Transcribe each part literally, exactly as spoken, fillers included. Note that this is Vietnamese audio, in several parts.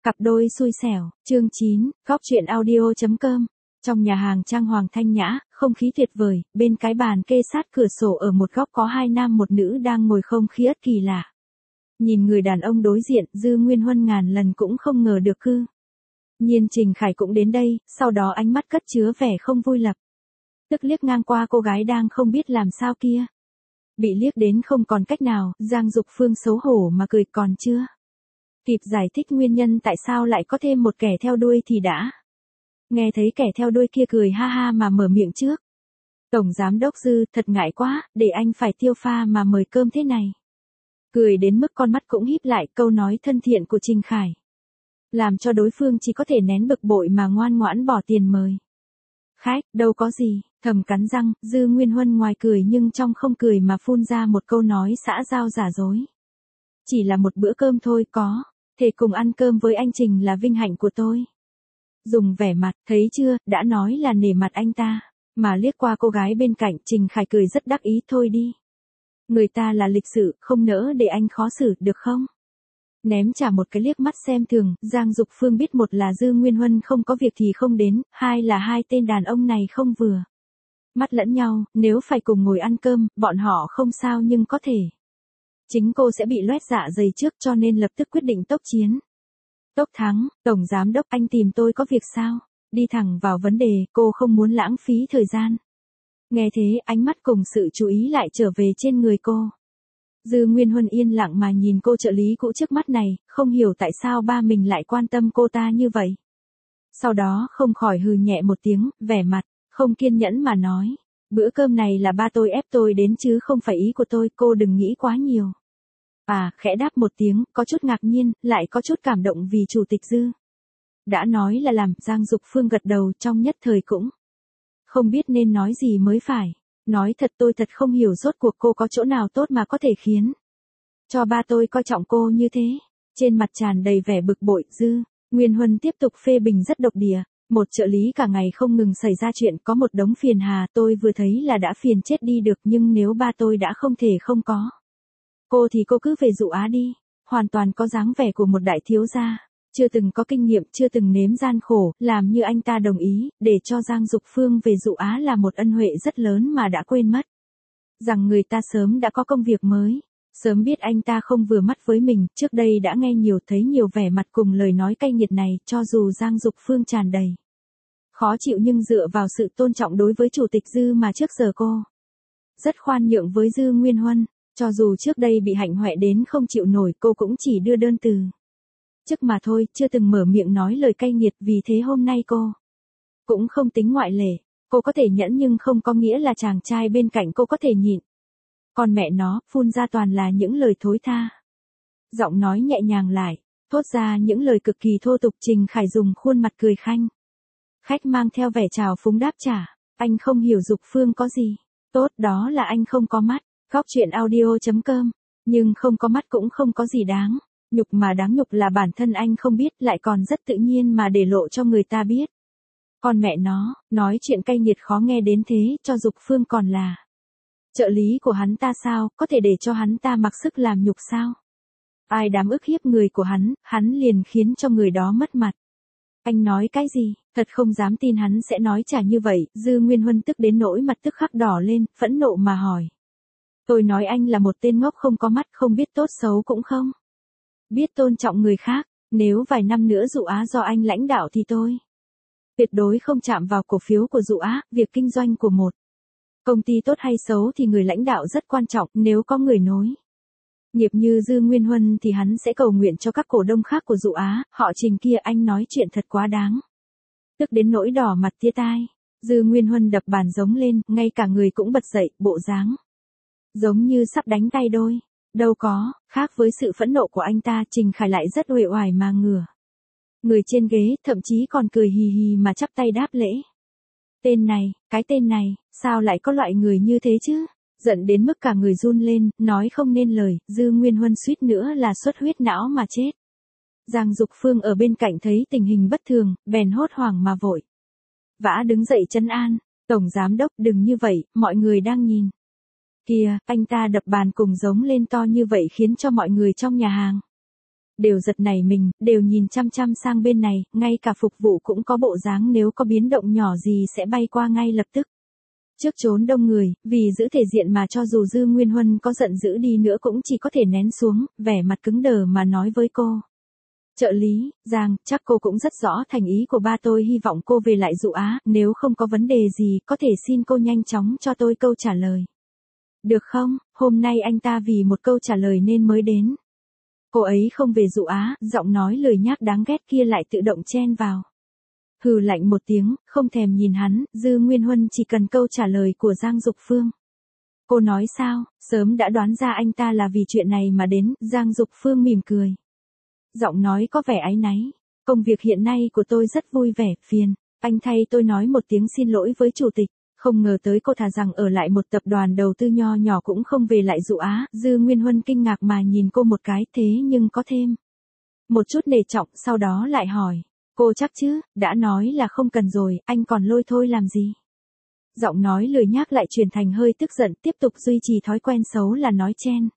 Cặp đôi xui xẻo, chương chín, góc truyện audio.com. Trong nhà hàng trang hoàng thanh nhã, không khí tuyệt vời, bên cái bàn kê sát cửa sổ ở một góc có hai nam một nữ đang ngồi, không khí ất kỳ lạ. Nhìn người đàn ông đối diện, Dư Nguyên Huân ngàn lần cũng không ngờ được cư nhiên Trình Khải cũng đến đây, sau đó ánh mắt cất chứa vẻ không vui lập tức liếc ngang qua cô gái đang không biết làm sao kia. Bị liếc đến không còn cách nào, Giang Dục Phương xấu hổ mà cười, còn chưa kịp giải thích nguyên nhân tại sao lại có thêm một kẻ theo đuôi thì đã nghe thấy kẻ theo đuôi kia cười ha ha mà mở miệng trước. Tổng giám đốc Dư, thật ngại quá, để anh phải tiêu pha mà mời cơm thế này. Cười đến mức con mắt cũng híp lại, câu nói thân thiện của Trình Khải làm cho đối phương chỉ có thể nén bực bội mà ngoan ngoãn bỏ tiền mời khách. Đâu có gì, thầm cắn răng, Dư Nguyên Huân ngoài cười nhưng trong không cười mà phun ra một câu nói xã giao giả dối. Chỉ là một bữa cơm thôi, có thể cùng ăn cơm với anh Trình là vinh hạnh của tôi. Dùng vẻ mặt, thấy chưa, đã nói là nể mặt anh ta, mà liếc qua cô gái bên cạnh, Trình Khải cười rất đắc ý, thôi đi. Người ta là lịch sự, không nỡ để anh khó xử, được không? Ném trả một cái liếc mắt xem thường, Giang Dục Phương biết một là Dư Nguyên Huân không có việc thì không đến, hai là hai tên đàn ông này không vừa mắt lẫn nhau, nếu phải cùng ngồi ăn cơm, bọn họ không sao nhưng có thể chính cô sẽ bị loét dạ dày trước, cho nên lập tức quyết định tốc chiến tốc thắng. Tổng giám đốc, anh tìm tôi có việc sao? Đi thẳng vào vấn đề, cô không muốn lãng phí thời gian. Nghe thế, ánh mắt cùng sự chú ý lại trở về trên người cô. Dư Nguyên Huân yên lặng mà nhìn cô trợ lý cũ trước mắt này, không hiểu tại sao ba mình lại quan tâm cô ta như vậy. Sau đó không khỏi hừ nhẹ một tiếng, vẻ mặt không kiên nhẫn mà nói, bữa cơm này là ba tôi ép tôi đến chứ không phải ý của tôi, cô đừng nghĩ quá nhiều. À, khẽ đáp một tiếng, có chút ngạc nhiên, lại có chút cảm động vì chủ tịch Dư đã nói là làm. Giang Dục Phương gật đầu, trong nhất thời cũng không biết nên nói gì mới phải. Nói thật, tôi thật không hiểu rốt cuộc cô có chỗ nào tốt mà có thể khiến cho ba tôi coi trọng cô như thế. Trên mặt tràn đầy vẻ bực bội, Dư Nguyên Huân tiếp tục phê bình rất độc địa. Một trợ lý cả ngày không ngừng xảy ra chuyện, có một đống phiền hà, tôi vừa thấy là đã phiền chết đi được, nhưng nếu ba tôi đã không thể không có cô thì cô cứ về dụ Á đi. Hoàn toàn có dáng vẻ của một đại thiếu gia, chưa từng có kinh nghiệm, chưa từng nếm gian khổ, làm như anh ta đồng ý, để cho Giang Dục Phương về dụ Á là một ân huệ rất lớn mà đã quên mất rằng người ta sớm đã có công việc mới, sớm biết anh ta không vừa mắt với mình, trước đây đã nghe nhiều thấy nhiều vẻ mặt cùng lời nói cay nghiệt này, cho dù Giang Dục Phương tràn đầy khó chịu nhưng dựa vào sự tôn trọng đối với chủ tịch Dư mà trước giờ cô rất khoan nhượng với Dư Nguyên Huân. Cho dù trước đây bị hạnh hoẹ đến không chịu nổi, cô cũng chỉ đưa đơn từ chức mà thôi, chưa từng mở miệng nói lời cay nghiệt, vì thế hôm nay cô cũng không tính ngoại lệ. Cô có thể nhẫn nhưng không có nghĩa là chàng trai bên cạnh cô có thể nhịn. Còn mẹ nó, phun ra toàn là những lời thối tha. Giọng nói nhẹ nhàng lại, thốt ra những lời cực kỳ thô tục. Trình Khải dùng khuôn mặt cười khanh khách mang theo vẻ trào phúng đáp trả, anh không hiểu Dục Phương có gì tốt, đó là anh không có mắt. Góc truyện audio.com, nhưng không có mắt cũng không có gì đáng nhục, mà đáng nhục là bản thân anh không biết, lại còn rất tự nhiên mà để lộ cho người ta biết. Còn mẹ nó, nói chuyện cay nghiệt khó nghe đến thế, cho Dục Phương còn là trợ lý của hắn ta sao, có thể để cho hắn ta mặc sức làm nhục sao? Ai dám ức hiếp người của hắn, hắn liền khiến cho người đó mất mặt. Anh nói cái gì? Thật không dám tin hắn sẽ nói trả như vậy. Dư Nguyên Huân tức đến nỗi mặt tức khắc đỏ lên, phẫn nộ mà hỏi. Tôi nói anh là một tên ngốc không có mắt, không biết tốt xấu cũng không biết tôn trọng người khác. Nếu vài năm nữa dụ Á do anh lãnh đạo thì tôi tuyệt đối không chạm vào cổ phiếu của dụ Á. Việc kinh doanh của một công ty tốt hay xấu thì người lãnh đạo rất quan trọng, nếu có người nối nghiệp như Dư Nguyên Huân thì hắn sẽ cầu nguyện cho các cổ đông khác của dụ Á. Họ Trình kia, anh nói chuyện thật quá đáng. Tức đến nỗi đỏ mặt tía tai, Dư Nguyên Huân đập bàn giống lên, ngay cả người cũng bật dậy, bộ dáng giống như sắp đánh tay đôi. Đâu có, khác với sự phẫn nộ của anh ta, Trình Khải lại rất uể oải mà ngửa người trên ghế, thậm chí còn cười hì hì mà chắp tay đáp lễ. Tên này, cái tên này, sao lại có loại người như thế chứ? Giận đến mức cả người run lên, nói không nên lời, Dư Nguyên Huân suýt nữa là xuất huyết não mà chết. Giang Dục Phương ở bên cạnh thấy tình hình bất thường, bèn hốt hoảng mà vội vã đứng dậy trấn an. Tổng giám đốc, đừng như vậy, mọi người đang nhìn. Kìa, anh ta đập bàn cùng giống lên to như vậy khiến cho mọi người trong nhà hàng đều giật nảy mình, đều nhìn chăm chăm sang bên này, ngay cả phục vụ cũng có bộ dáng nếu có biến động nhỏ gì sẽ bay qua ngay lập tức. Trước trốn đông người, vì giữ thể diện mà cho dù Dư Nguyên Huân có giận dữ đi nữa cũng chỉ có thể nén xuống, vẻ mặt cứng đờ mà nói với cô. Trợ lý, Giang, chắc cô cũng rất rõ thành ý của ba tôi, hy vọng cô về lại dụ Á, nếu không có vấn đề gì có thể xin cô nhanh chóng cho tôi câu trả lời. Được không, hôm nay anh ta vì một câu trả lời nên mới đến. Cô ấy không về dụ Á, giọng nói lười nhác đáng ghét kia lại tự động chen vào. Hừ lạnh một tiếng, không thèm nhìn hắn, Dư Nguyên Huân chỉ cần câu trả lời của Giang Dục Phương. Cô nói sao, sớm đã đoán ra anh ta là vì chuyện này mà đến, Giang Dục Phương mỉm cười. Giọng nói có vẻ áy náy, công việc hiện nay của tôi rất vui vẻ, phiền, anh thay tôi nói một tiếng xin lỗi với chủ tịch. Không ngờ tới cô thà rằng ở lại một tập đoàn đầu tư nho nhỏ cũng không về lại dụ Á, Dư Nguyên Huân kinh ngạc mà nhìn cô một cái, thế nhưng có thêm một chút nể trọng, sau đó lại hỏi, cô chắc chứ, đã nói là không cần rồi, anh còn lôi thôi làm gì? Giọng nói lười nhác lại chuyển thành hơi tức giận, tiếp tục duy trì thói quen xấu là nói chen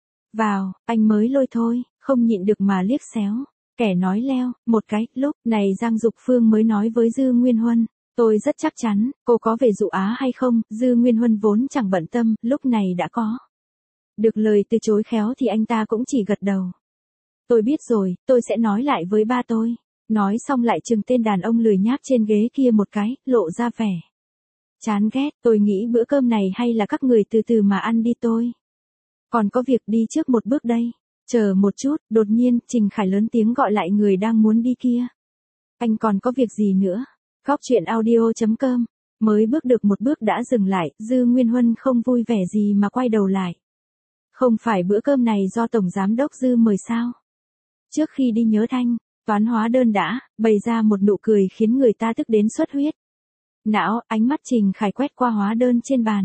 vào, anh mới lôi thôi, không nhịn được mà liếc xéo, kẻ nói leo, một cái, lúc này Giang Dục Phương mới nói với Dư Nguyên Huân. Tôi rất chắc chắn, cô có về dụ Á hay không, Dư Nguyên Huân vốn chẳng bận tâm, lúc này đã có được lời từ chối khéo thì anh ta cũng chỉ gật đầu. Tôi biết rồi, tôi sẽ nói lại với ba tôi. Nói xong lại chừng tên đàn ông lười nhác trên ghế kia một cái, lộ ra vẻ chán ghét, tôi nghĩ bữa cơm này hay là các người từ từ mà ăn đi tôi. Còn có việc đi trước một bước đây. Chờ một chút, đột nhiên, Trình Khải lớn tiếng gọi lại người đang muốn đi kia. Anh còn có việc gì nữa? Góc truyện audio chấm com, mới bước được một bước đã dừng lại, Dư Nguyên Huân không vui vẻ gì mà quay đầu lại. Không phải bữa cơm này do Tổng Giám đốc Dư mời sao? Trước khi đi nhớ thanh, toán hóa đơn đã, bày ra một nụ cười khiến người ta tức đến xuất huyết. Não, ánh mắt Trình Khải quét qua hóa đơn trên bàn.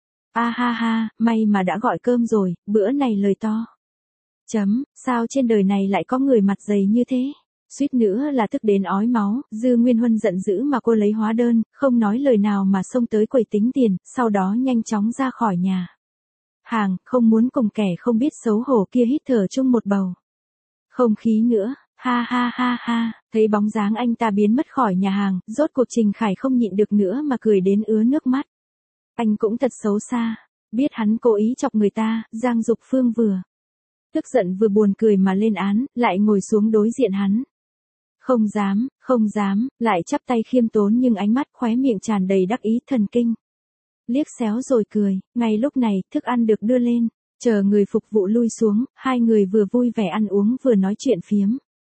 A ha ha, may mà đã gọi cơm rồi, bữa này lời to. Chấm, sao trên đời này lại có người mặt dày như thế? Suýt nữa là tức đến ói máu, Dư Nguyên Huân giận dữ mà cô lấy hóa đơn, không nói lời nào mà xông tới quầy tính tiền, sau đó nhanh chóng ra khỏi nhà hàng, không muốn cùng kẻ không biết xấu hổ kia hít thở chung một bầu không khí nữa. Ha ha ha ha, thấy bóng dáng anh ta biến mất khỏi nhà hàng, rốt cuộc Trình Khải không nhịn được nữa mà cười đến ứa nước mắt. Anh cũng thật xấu xa, biết hắn cố ý chọc người ta, Giang Dục Phương vừa tức giận vừa buồn cười mà lên án, lại ngồi xuống đối diện hắn. Không dám, không dám, lại chắp tay khiêm tốn nhưng ánh mắt khóe miệng tràn đầy đắc ý thần kinh. Liếc xéo rồi cười, ngay lúc này, thức ăn được đưa lên, chờ người phục vụ lui xuống, hai người vừa vui vẻ ăn uống vừa nói chuyện phiếm.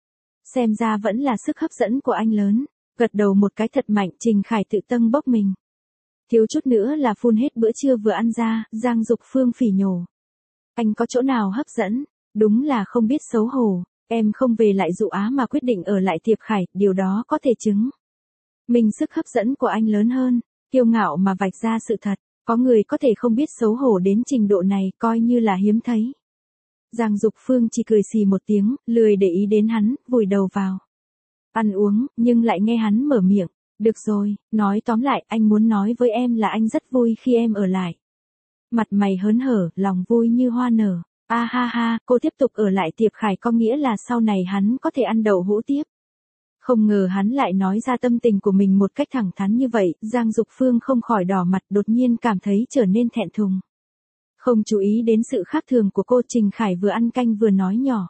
Xem ra vẫn là sức hấp dẫn của anh lớn, gật đầu một cái thật mạnh, Trình Khải tự tâng bốc mình. Thiếu chút nữa là phun hết bữa trưa vừa ăn ra, Giang Dục Phương phỉ nhổ. Anh có chỗ nào hấp dẫn, đúng là không biết xấu hổ. Em không về lại dụ Á mà quyết định ở lại Tiệp Khải, điều đó có thể chứng minh sức hấp dẫn của anh lớn hơn, kiêu ngạo mà vạch ra sự thật, có người có thể không biết xấu hổ đến trình độ này, coi như là hiếm thấy. Giang Dục Phương chỉ cười xì một tiếng, lười để ý đến hắn, vùi đầu vào ăn uống, nhưng lại nghe hắn mở miệng, được rồi, nói tóm lại, anh muốn nói với em là anh rất vui khi em ở lại. Mặt mày hớn hở, lòng vui như hoa nở. A ha ha, cô tiếp tục ở lại Tiệp Khải có nghĩa là sau này hắn có thể ăn đậu hũ tiếp. Không ngờ hắn lại nói ra tâm tình của mình một cách thẳng thắn như vậy, Giang Dục Phương không khỏi đỏ mặt, đột nhiên cảm thấy trở nên thẹn thùng. Không chú ý đến sự khác thường của cô, Trình Khải vừa ăn canh vừa nói nhỏ.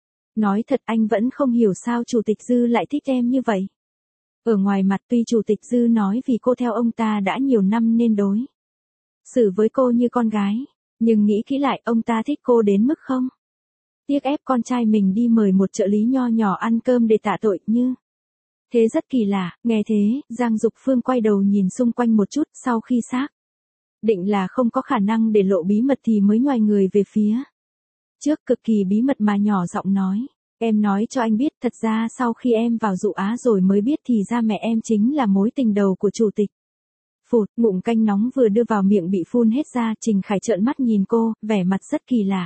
Nói thật anh vẫn không hiểu sao Chủ tịch Dư lại thích em như vậy. Ở ngoài mặt tuy Chủ tịch Dư nói vì cô theo ông ta đã nhiều năm nên đối xử với cô như con gái. Nhưng nghĩ kỹ lại, ông ta thích cô đến mức không tiếc ép con trai mình đi mời một trợ lý nho nhỏ ăn cơm để tạ tội như thế, rất kỳ lạ. Nghe thế, Giang Dục Phương quay đầu nhìn xung quanh một chút, sau khi xác định là không có khả năng để lộ bí mật thì mới nhoài người về phía trước, cực kỳ bí mật mà nhỏ giọng nói, em nói cho anh biết, thật ra sau khi em vào dụ Á rồi mới biết thì ra mẹ em chính là mối tình đầu của chủ tịch. Phụt, ngụm canh nóng vừa đưa vào miệng bị phun hết ra, Trình Khải trợn mắt nhìn cô, vẻ mặt rất kỳ lạ.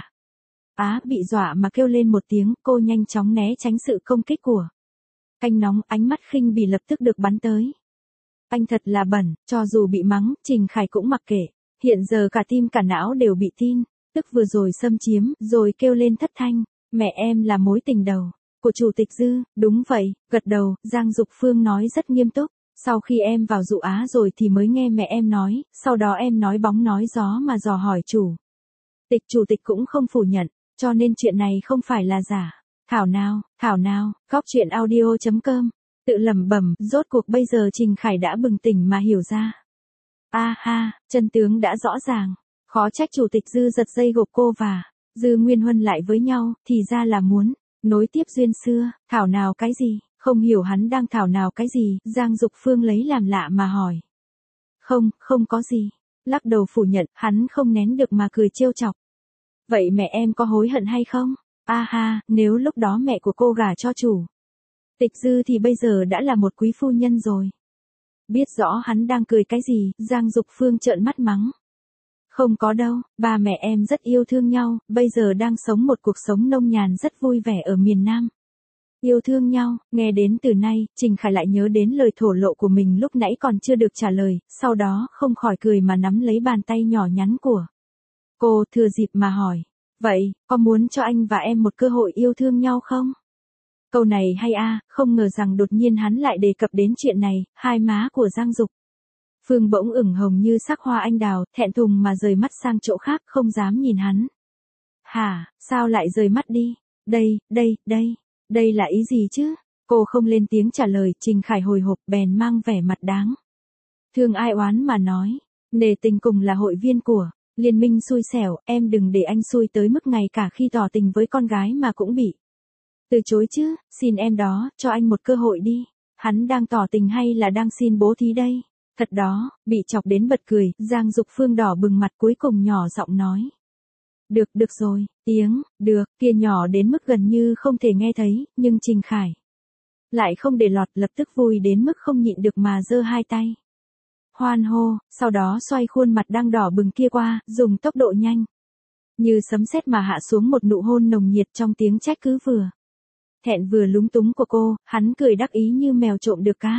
Á, bị dọa mà kêu lên một tiếng, cô nhanh chóng né tránh sự công kích của canh nóng, ánh mắt khinh bỉ lập tức được bắn tới. Anh thật là bẩn, cho dù bị mắng, Trình Khải cũng mặc kệ. Hiện giờ cả tim cả não đều bị tin, tức vừa rồi xâm chiếm, rồi kêu lên thất thanh. Mẹ em là mối tình đầu của Chủ tịch Dư, đúng vậy, gật đầu, Giang Dục Phương nói rất nghiêm túc. Sau khi em vào dụ Á rồi thì mới nghe mẹ em nói, sau đó em nói bóng nói gió mà dò hỏi chủ tịch. Chủ tịch cũng không phủ nhận, cho nên chuyện này không phải là giả. Thảo nào, thảo nào, góc chuyện audio chấm com, tự lẩm bẩm, rốt cuộc bây giờ Trình Khải đã bừng tỉnh mà hiểu ra. A ha, chân tướng đã rõ ràng, khó trách Chủ tịch Dư giật dây gộp cô và Dư Nguyên Huân lại với nhau, thì ra là muốn nối tiếp duyên xưa. Thảo nào cái gì, không hiểu hắn đang thảo nào cái gì, Giang Dục Phương lấy làm lạ mà hỏi. Không, không có gì, lắc đầu phủ nhận, hắn không nén được mà cười trêu chọc. Vậy mẹ em có hối hận hay không? A ha, nếu lúc đó mẹ của cô gả cho Chủ tịch Dư thì bây giờ đã là một quý phu nhân rồi. Biết rõ hắn đang cười cái gì, Giang Dục Phương trợn mắt mắng. Không có đâu, ba mẹ em rất yêu thương nhau, bây giờ đang sống một cuộc sống nông nhàn rất vui vẻ ở miền Nam. Yêu thương nhau, nghe đến từ nay, Trình Khải lại nhớ đến lời thổ lộ của mình lúc nãy còn chưa được trả lời, sau đó không khỏi cười mà nắm lấy bàn tay nhỏ nhắn của cô, thừa dịp mà hỏi. Vậy, có muốn cho anh và em một cơ hội yêu thương nhau không? Câu này hay a, không ngờ rằng đột nhiên hắn lại đề cập đến chuyện này, hai má của Giang Dục Phương bỗng ửng hồng như sắc hoa anh đào, thẹn thùng mà rời mắt sang chỗ khác, không dám nhìn hắn. Hả, sao lại rời mắt đi? Đây, đây, đây, đây là ý gì chứ? Cô không lên tiếng trả lời, Trình Khải hồi hộp bèn mang vẻ mặt đáng thương ai oán mà nói. Nề tình cùng là hội viên của liên minh xui xẻo, em đừng để anh xui tới mức ngày cả khi tỏ tình với con gái mà cũng bị từ chối chứ, xin em đó, cho anh một cơ hội đi. Hắn đang tỏ tình hay là đang xin bố thí đây? Thật đó, bị chọc đến bật cười, Giang Dục Phương đỏ bừng mặt cuối cùng nhỏ giọng nói. Được, được rồi, tiếng, được, kia nhỏ đến mức gần như không thể nghe thấy, nhưng Trình Khải lại không để lọt, lập tức vui đến mức không nhịn được mà giơ hai tay hoan hô, sau đó xoay khuôn mặt đang đỏ bừng kia qua, dùng tốc độ nhanh như sấm sét mà hạ xuống một nụ hôn nồng nhiệt trong tiếng trách cứ vừa thẹn vừa lúng túng của cô, hắn cười đắc ý như mèo trộm được cá.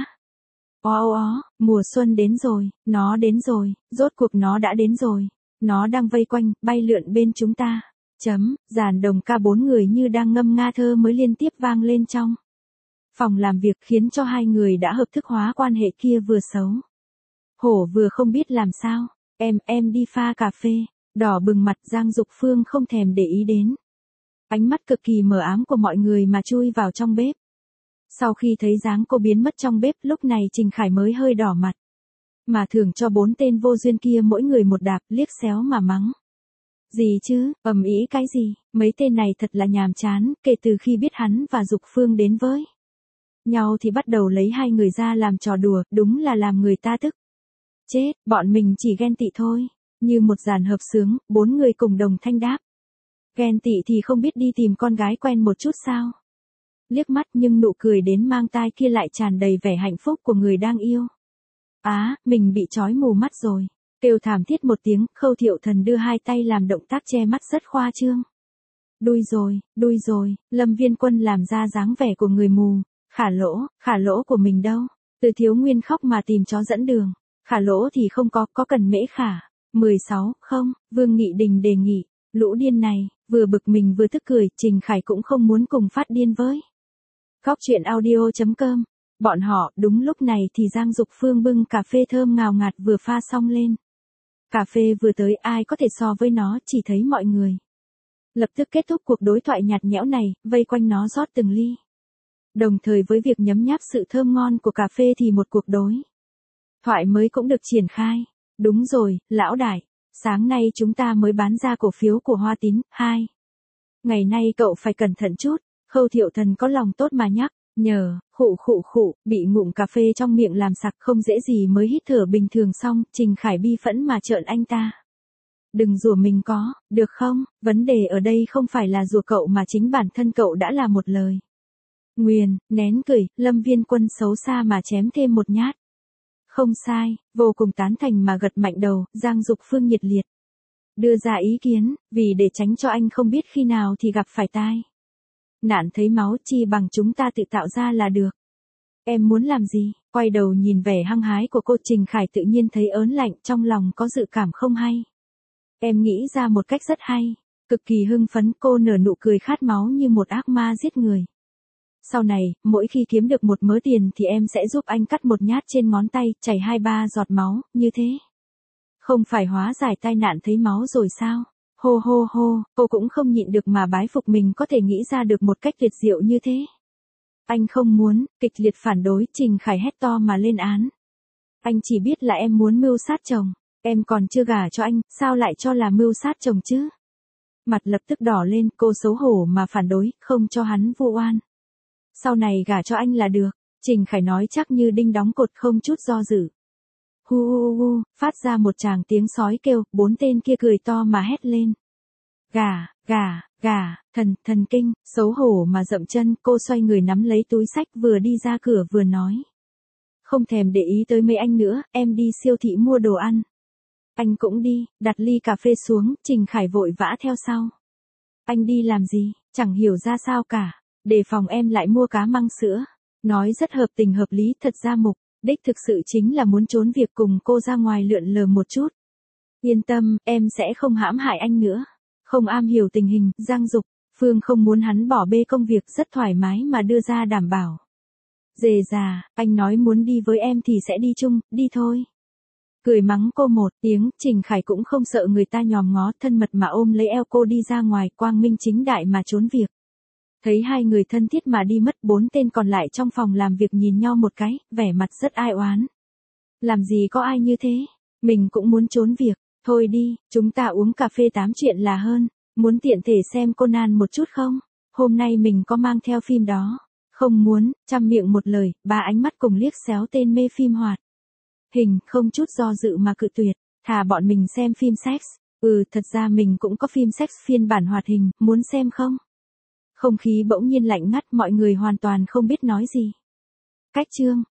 Ó ó, mùa xuân đến rồi, nó đến rồi, rốt cuộc nó đã đến rồi. Nó đang vây quanh, bay lượn bên chúng ta. Chấm, dàn đồng ca bốn người như đang ngâm nga thơ mới liên tiếp vang lên trong phòng làm việc, khiến cho hai người đã hợp thức hóa quan hệ kia vừa xấu hổ vừa không biết làm sao. Em, em đi pha cà phê. Đỏ bừng mặt, Giang Dục Phương không thèm để ý đến ánh mắt cực kỳ mờ ám của mọi người mà chui vào trong bếp. Sau khi thấy dáng cô biến mất trong bếp, lúc này Trình Khải mới hơi đỏ mặt. Mà thưởng cho bốn tên vô duyên kia mỗi người một đạp, liếc xéo mà mắng. Gì chứ, ầm ĩ cái gì, mấy tên này thật là nhàm chán, kể từ khi biết hắn và Dục Phương đến với nhau thì bắt đầu lấy hai người ra làm trò đùa, đúng là làm người ta tức chết, bọn mình chỉ ghen tị thôi. Như một dàn hợp xướng, bốn người cùng đồng thanh đáp. Ghen tị thì không biết đi tìm con gái quen một chút sao? Liếc mắt nhưng nụ cười đến mang tai kia lại tràn đầy vẻ hạnh phúc của người đang yêu. Á, mình bị trói mù mắt rồi. Kêu thảm thiết một tiếng, Khâu Thiệu Thần đưa hai tay làm động tác che mắt rất khoa trương. Đuôi rồi, đuôi rồi, Lâm Viên Quân làm ra dáng vẻ của người mù. Khả lỗ, khả lỗ của mình đâu? Từ Thiếu Nguyên khóc mà tìm chó dẫn đường. Khả lỗ thì không có, có cần mễ khả. mười sáu, không, Vương Nghị Đình đề nghị. Lũ điên này, vừa bực mình vừa tức cười, Trình Khải cũng không muốn cùng phát điên với. Góc chuyện audio chấm com. Bọn họ, đúng lúc này thì Giang Dục Phương bưng cà phê thơm ngào ngạt vừa pha xong lên. Cà phê vừa tới, ai có thể so với nó, chỉ thấy mọi người lập tức kết thúc cuộc đối thoại nhạt nhẽo này, vây quanh nó rót từng ly. Đồng thời với việc nhấm nháp sự thơm ngon của cà phê thì một cuộc đối thoại mới cũng được triển khai. Đúng rồi, lão đại, sáng nay chúng ta mới bán ra cổ phiếu của Hoa Tín, hai. Ngày nay cậu phải cẩn thận chút. Khâu Thiệu Thần có lòng tốt mà nhắc nhờ, khụ khụ khụ, bị ngụm cà phê trong miệng làm sặc không dễ gì mới hít thở bình thường xong, Trình Khải bi phẫn mà trợn anh ta. Đừng rủa mình có, được không? Vấn đề ở đây không phải là rủa cậu mà chính bản thân cậu đã là một lời nguyền. Nén cười, Lâm Viên Quân xấu xa mà chém thêm một nhát. Không sai, vô cùng tán thành mà gật mạnh đầu, Giang Dục Phương nhiệt liệt đưa ra ý kiến, vì để tránh cho anh không biết khi nào thì gặp phải tai nạn thấy máu, chi bằng chúng ta tự tạo ra là được. Em muốn làm gì? Quay đầu nhìn vẻ hăng hái của cô, Trình Khải tự nhiên thấy ớn lạnh, trong lòng có dự cảm không hay. Em nghĩ ra một cách rất hay. Cực kỳ hưng phấn, cô nở nụ cười khát máu như một ác ma giết người. Sau này, mỗi khi kiếm được một mớ tiền thì em sẽ giúp anh cắt một nhát trên ngón tay, chảy hai ba giọt máu, như thế. Không phải hóa giải tai nạn thấy máu rồi sao? Hô hô hô, cô cũng không nhịn được mà bái phục mình có thể nghĩ ra được một cách tuyệt diệu như thế. Anh không muốn, kịch liệt phản đối, Trình Khải hét to mà lên án. Anh chỉ biết là em muốn mưu sát chồng, em còn chưa gả cho anh, sao lại cho là mưu sát chồng chứ? Mặt lập tức đỏ lên, cô xấu hổ mà phản đối, không cho hắn vu oan. Sau này gả cho anh là được, Trình Khải nói chắc như đinh đóng cột không chút do dự. Hu hu hu, phát ra một tràng tiếng sói kêu, bốn tên kia cười to mà hét lên. Gà, gà, gà, thần, thần kinh, xấu hổ mà dậm chân, cô xoay người nắm lấy túi xách vừa đi ra cửa vừa nói. Không thèm để ý tới mấy anh nữa, em đi siêu thị mua đồ ăn. Anh cũng đi, đặt ly cà phê xuống, Trình Khải vội vã theo sau. Anh đi làm gì, chẳng hiểu ra sao cả, đề phòng em lại mua cá măng sữa. Nói rất hợp tình hợp lý, thật ra mục đích thực sự chính là muốn trốn việc cùng cô ra ngoài lượn lờ một chút. Yên tâm, em sẽ không hãm hại anh nữa. Không am hiểu tình hình, Giang Dục, Phương không muốn hắn bỏ bê công việc, rất thoải mái mà đưa ra đảm bảo. Dề già, anh nói muốn đi với em thì sẽ đi chung, đi thôi. Cười mắng cô một tiếng, Trình Khải cũng không sợ người ta nhòm ngó, thân mật mà ôm lấy eo cô đi ra ngoài, quang minh chính đại mà trốn việc. Thấy hai người thân thiết mà đi mất, bốn tên còn lại trong phòng làm việc nhìn nhau một cái, vẻ mặt rất ai oán. Làm gì có ai như thế, mình cũng muốn trốn việc, thôi đi, chúng ta uống cà phê tám chuyện là hơn, muốn tiện thể xem Conan một chút không? Hôm nay mình có mang theo phim đó. Không muốn, trăm miệng một lời, ba ánh mắt cùng liếc xéo tên mê phim hoạt hình, không chút do dự mà cự tuyệt, thà bọn mình xem phim sex. Ừ, thật ra mình cũng có phim sex phiên bản hoạt hình, muốn xem không? Không khí bỗng nhiên lạnh ngắt, mọi người hoàn toàn không biết nói gì. Cách chương